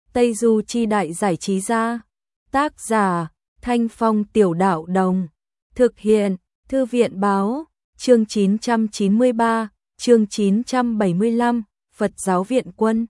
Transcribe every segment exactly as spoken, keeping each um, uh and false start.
Tây Du Chi Đại Giải Trí Gia. Tác giả Thanh Phong Tiểu Đạo Đồng. Thực hiện Thư viện Báo. Chương chín trăm chín mươi ba, chương chín trăm bảy mươi lăm, Phật giáo viện quân.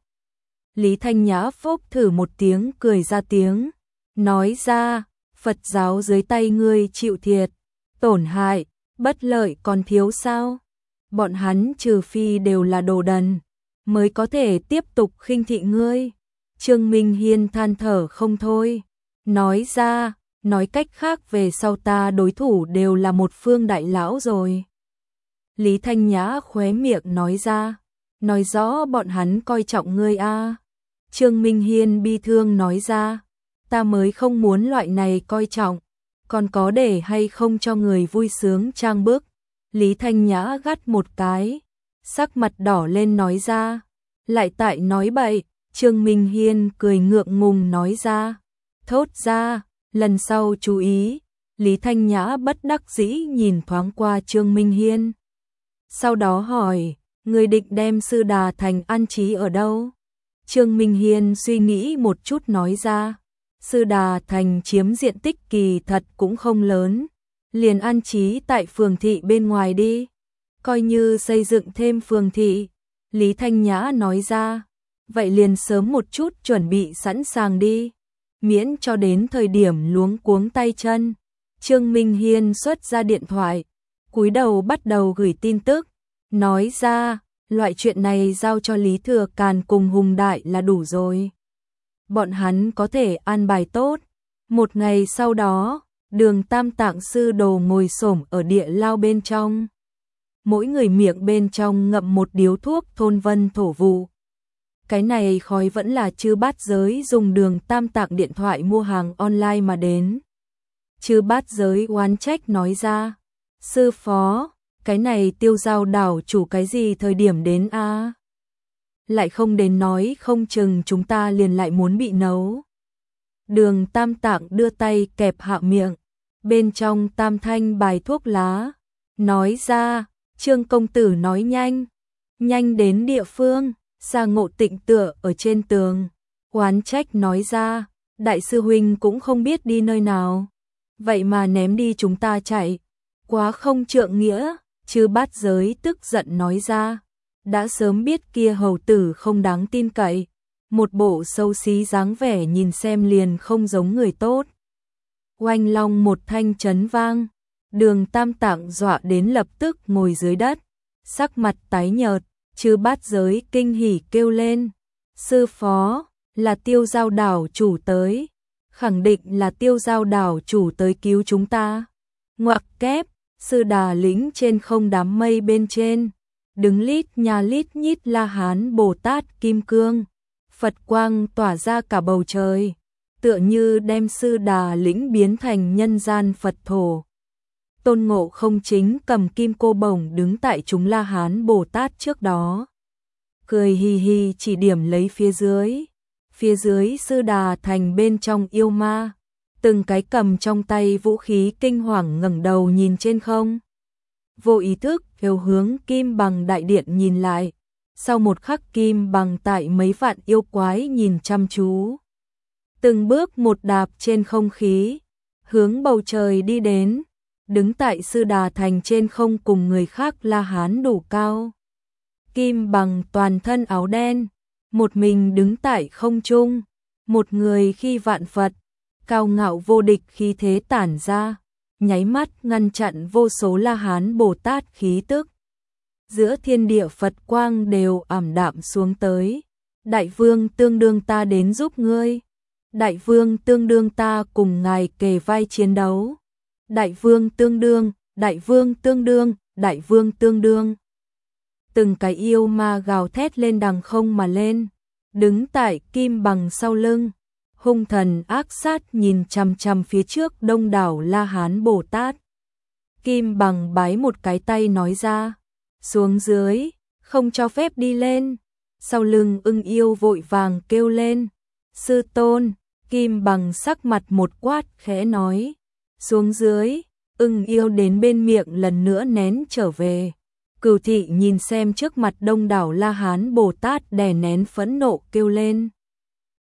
Lý Thanh Nhã phốc thử một tiếng cười ra tiếng, nói ra, Phật giáo dưới tay ngươi chịu thiệt, tổn hại, bất lợi còn thiếu sao? Bọn hắn trừ phi đều là đồ đần, mới có thể tiếp tục khinh thị ngươi. Trương Minh Hiên than thở không thôi, nói ra, nói cách khác về sau ta đối thủ đều là một phương đại lão rồi. Lý Thanh Nhã khóe miệng nói ra, nói rõ bọn hắn coi trọng ngươi a. Trương Minh Hiên bi thương nói ra, ta mới không muốn loại này coi trọng, còn có để hay không cho người vui sướng trang bức. Lý Thanh Nhã gắt một cái, sắc mặt đỏ lên nói ra, lại tại nói bậy. Trương Minh Hiên cười ngượng ngùng nói ra, thốt ra, lần sau chú ý. Lý Thanh Nhã bất đắc dĩ nhìn thoáng qua Trương Minh Hiên. Sau đó hỏi, người định đem Sư Đà Thành an trí ở đâu? Trương Minh Hiên suy nghĩ một chút nói ra, Sư Đà Thành chiếm diện tích kỳ thật cũng không lớn, liền an trí tại phường thị bên ngoài đi, coi như xây dựng thêm phường thị. Lý Thanh Nhã nói ra, vậy liền sớm một chút chuẩn bị sẵn sàng đi, miễn cho đến thời điểm luống cuống tay chân. Trương Minh Hiên xuất ra điện thoại, cúi đầu bắt đầu gửi tin tức, nói ra, loại chuyện này giao cho Lý Thừa Càn cùng Hùng Đại là đủ rồi. Bọn hắn có thể an bài tốt. Một ngày sau đó, Đường Tam Tạng sư đồ ngồi xổm ở địa lao bên trong. Mỗi người miệng bên trong ngậm một điếu thuốc thôn vân thổ vụ. Cái này khói vẫn là Chư Bát Giới dùng Đường Tam Tạng điện thoại mua hàng online mà đến. Chư Bát Giới oán trách nói ra, sư phó, cái này Tiêu Giao đảo chủ cái gì thời điểm đến a? À? Lại không đến nói không chừng chúng ta liền lại muốn bị nấu. Đường Tam Tạng đưa tay kẹp hạ miệng, bên trong tam thanh bài thuốc lá, nói ra, Trương công tử nói nhanh, nhanh đến địa phương. Sa Ngộ Tịnh tựa ở trên tường, oán trách nói ra, đại sư huynh cũng không biết đi nơi nào, vậy mà ném đi chúng ta chạy, quá không trượng nghĩa. Chư Bát Giới tức giận nói ra, đã sớm biết kia hầu tử không đáng tin cậy, một bộ xấu xí dáng vẻ nhìn xem liền không giống người tốt. Oanh long một thanh chấn vang, Đường Tam Tạng dọa đến lập tức ngồi dưới đất, sắc mặt tái nhợt. Chư Bát Giới kinh hỉ kêu lên, sư phó, là Tiêu Giao đảo chủ tới, khẳng định là Tiêu Giao đảo chủ tới cứu chúng ta. Ngoặc kép, Sư Đà lĩnh trên không đám mây bên trên, đứng lít nhà lít nhít La Hán Bồ Tát Kim Cương, Phật quang tỏa ra cả bầu trời, tựa như đem Sư Đà lĩnh biến thành nhân gian Phật thổ. Tôn Ngộ Không chính cầm kim cô bổng đứng tại chúng La Hán Bồ Tát trước đó, cười hì hì chỉ điểm lấy phía dưới. Phía dưới Sư Đà Thành bên trong yêu ma, từng cái cầm trong tay vũ khí kinh hoàng ngẩng đầu nhìn trên không. Vô ý thức đều hướng Kim Bằng đại điện nhìn lại, sau một khắc Kim Bằng tại mấy vạn yêu quái nhìn chăm chú, từng bước một đạp trên không khí, hướng bầu trời đi đến. Đứng tại Sư Đà Thành trên không cùng người khác La Hán đủ cao. Kim Bằng toàn thân áo đen, một mình đứng tại không trung, một người khi vạn Phật, cao ngạo vô địch khí thế tản ra, nháy mắt ngăn chặn vô số La Hán Bồ Tát khí tức. Giữa thiên địa Phật quang đều ảm đạm xuống tới. Đại vương tương đương ta đến giúp ngươi. Đại vương tương đương ta cùng ngài kề vai chiến đấu. Đại vương tương đương, đại vương tương đương, đại vương tương đương. Từng cái yêu ma gào thét lên đằng không mà lên, đứng tại Kim Bằng sau lưng, hung thần ác sát nhìn chằm chằm phía trước đông đảo La Hán Bồ Tát. Kim Bằng bái một cái tay nói ra, xuống dưới, không cho phép đi lên. Sau lưng ưng yêu vội vàng kêu lên, sư tôn. Kim Bằng sắc mặt một quát khẽ nói, xuống dưới. Ưng yêu đến bên miệng lần nữa nén trở về. Cửu thị nhìn xem trước mặt đông đảo La Hán Bồ Tát đè nén phẫn nộ kêu lên,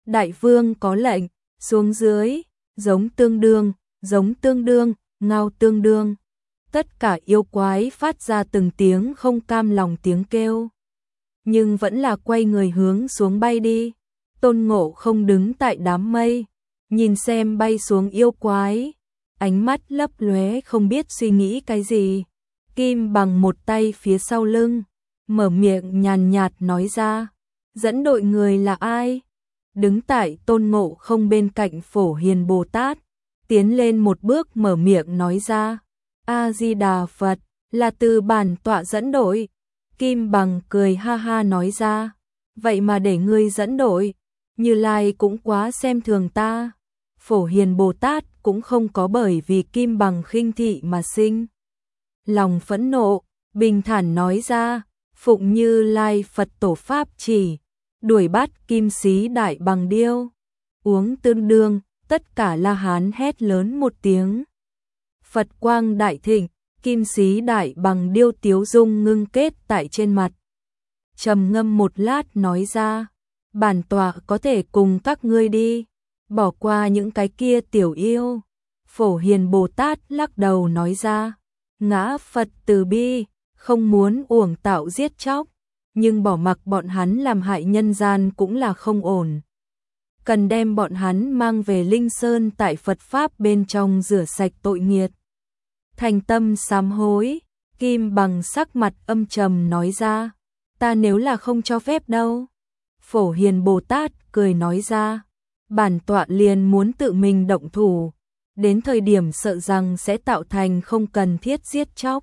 Đại vương có lệnh, xuống dưới, giống tương đương, giống tương đương, ngao tương đương. Tất cả yêu quái phát ra từng tiếng không cam lòng tiếng kêu. Nhưng vẫn là quay người hướng xuống bay đi. Tôn Ngộ Không đứng tại đám mây, nhìn xem bay xuống yêu quái, ánh mắt lấp lóe không biết suy nghĩ cái gì. Kim Bằng một tay phía sau lưng, mở miệng nhàn nhạt nói ra, dẫn đội người là ai? Đứng tại Tôn Ngộ Không bên cạnh Phổ Hiền Bồ Tát, tiến lên một bước mở miệng nói ra, A-di-đà Phật, là từ bản tọa dẫn đội. Kim Bằng cười ha ha nói ra, vậy mà để ngươi dẫn đội, Như Lai cũng quá xem thường ta. Phổ Hiền Bồ Tát cũng không có bởi vì Kim Bằng khinh thị mà sinh lòng phẫn nộ, bình thản nói ra, phụng Như Lai Phật tổ pháp chỉ, đuổi bắt Kim Sĩ Đại Bằng Điêu. Uống tương đương, tất cả La Hán hét lớn một tiếng. Phật quang đại thịnh, Kim Sĩ Đại Bằng Điêu tiếu dung ngưng kết tại trên mặt. Trầm ngâm một lát nói ra, bản tọa có thể cùng các ngươi đi, bỏ qua những cái kia tiểu yêu. Phổ Hiền Bồ Tát lắc đầu nói ra, ngã Phật từ bi, không muốn uổng tạo giết chóc, nhưng bỏ mặc bọn hắn làm hại nhân gian cũng là không ổn. Cần đem bọn hắn mang về Linh Sơn tại Phật Pháp bên trong rửa sạch tội nghiệt. Thành tâm sám hối, Kim Bằng sắc mặt âm trầm nói ra, ta nếu là không cho phép đâu. Phổ Hiền Bồ Tát cười nói ra, bản tọa liền muốn tự mình động thủ, đến thời điểm sợ rằng sẽ tạo thành không cần thiết giết chóc.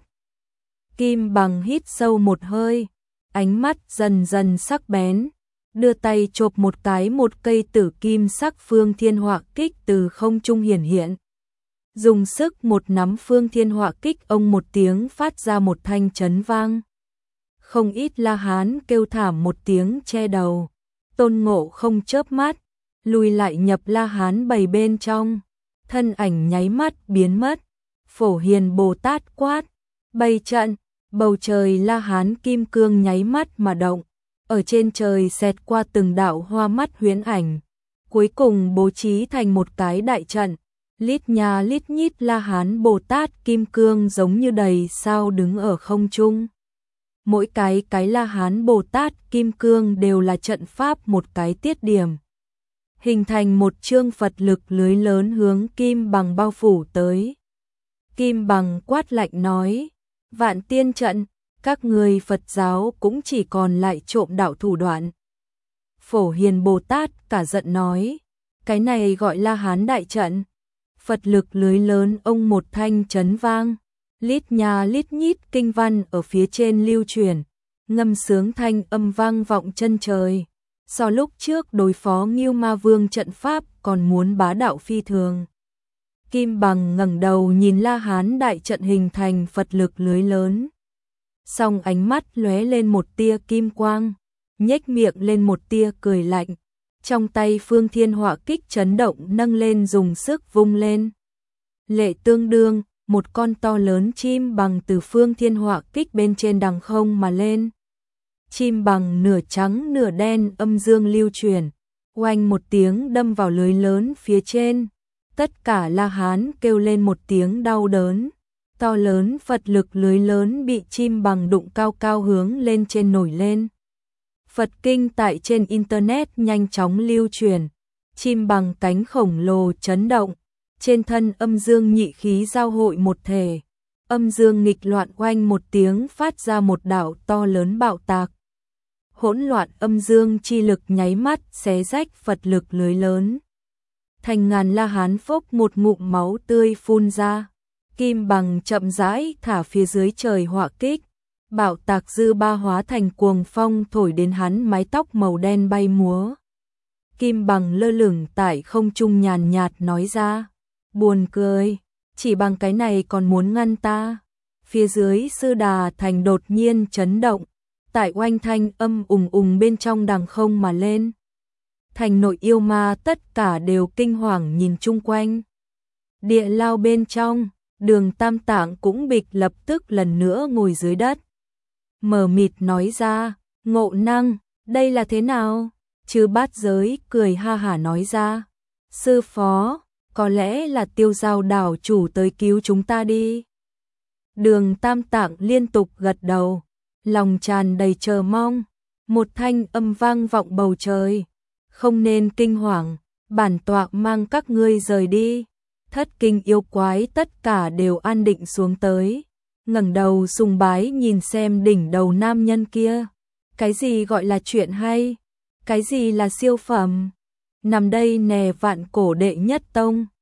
Kim Bằng hít sâu một hơi, ánh mắt dần dần sắc bén, đưa tay chộp một cái một cây tử kim sắc phương thiên họa kích từ không trung hiển hiện. Dùng sức một nắm phương thiên họa kích ông một tiếng phát ra một thanh chấn vang. Không ít La Hán kêu thảm một tiếng che đầu. Tôn Ngộ Không chớp mắt, lùi lại nhập La Hán bầy bên trong, thân ảnh nháy mắt biến mất. Phổ Hiền Bồ Tát quát, bày trận, bầu trời La Hán kim cương nháy mắt mà động, ở trên trời xẹt qua từng đạo hoa mắt huyễn ảnh, cuối cùng bố trí thành một cái đại trận. Lít nha lít nhít La Hán Bồ Tát kim cương giống như đầy sao đứng ở không trung. Mỗi cái cái La Hán Bồ Tát kim cương đều là trận pháp một cái tiết điểm, hình thành một chương Phật lực lưới lớn hướng Kim Bằng bao phủ tới. Kim Bằng quát lạnh nói, vạn tiên trận, các người Phật giáo cũng chỉ còn lại trộm đạo thủ đoạn. Phổ Hiền Bồ Tát cả giận nói, cái này gọi La Hán đại trận. Phật lực lưới lớn ông một thanh chấn vang, lít nha lít nhít kinh văn ở phía trên lưu truyền, ngâm sướng thanh âm vang vọng chân trời. So lúc trước đối phó Ngưu Ma Vương trận pháp còn muốn bá đạo phi thường. Kim Bằng ngẩng đầu nhìn La Hán đại trận hình thành Phật lực lưới lớn. Song ánh mắt lóe lên một tia kim quang, nhếch miệng lên một tia cười lạnh. Trong tay phương thiên họa kích chấn động nâng lên dùng sức vung lên. Lệ tương đương, một con to lớn chim bằng từ phương thiên họa kích bên trên đằng không mà lên. Chim bằng nửa trắng nửa đen âm dương lưu truyền, oanh một tiếng đâm vào lưới lớn phía trên. Tất cả La Hán kêu lên một tiếng đau đớn. To lớn Phật lực lưới lớn bị chim bằng đụng cao cao hướng lên trên nổi lên. Phật kinh tại trên Internet nhanh chóng lưu truyền, chim bằng cánh khổng lồ chấn động, trên thân âm dương nhị khí giao hội một thể, âm dương nghịch loạn oanh một tiếng phát ra một đạo to lớn bạo tạc. Hỗn loạn âm dương chi lực nháy mắt xé rách Phật lực lưới lớn. Thành ngàn La Hán phốc một ngụm máu tươi phun ra, Kim Bằng chậm rãi thả phía dưới trời họa kích. Bạo tạc dư ba hóa thành cuồng phong thổi đến hắn mái tóc màu đen bay múa. Kim Bằng lơ lửng tại không trung nhàn nhạt nói ra, buồn cười, chỉ bằng cái này còn muốn ngăn ta. Phía dưới Sư Đà Thành đột nhiên chấn động, tại oanh thanh âm ùng ùng bên trong đằng không mà lên. Thành nội yêu ma tất cả đều kinh hoàng nhìn chung quanh. Địa lao bên trong, Đường Tam Tạng cũng bịch lập tức lần nữa ngồi dưới đất. Mờ mịt nói ra, Ngộ Năng, đây là thế nào? Chư Bát Giới cười ha hả nói ra, sư phó, có lẽ là Tiêu Giao đảo chủ tới cứu chúng ta đi. Đường Tam Tạng liên tục gật đầu, lòng tràn đầy chờ mong. Một thanh âm vang vọng bầu trời, không nên kinh hoàng, bản tọa mang các ngươi rời đi. Thất kinh yêu quái tất cả đều an định xuống tới, ngẩng đầu sùng bái nhìn xem đỉnh đầu nam nhân kia. Cái gì gọi là chuyện hay? Cái gì là siêu phẩm? Nằm đây nè vạn cổ đệ nhất tông.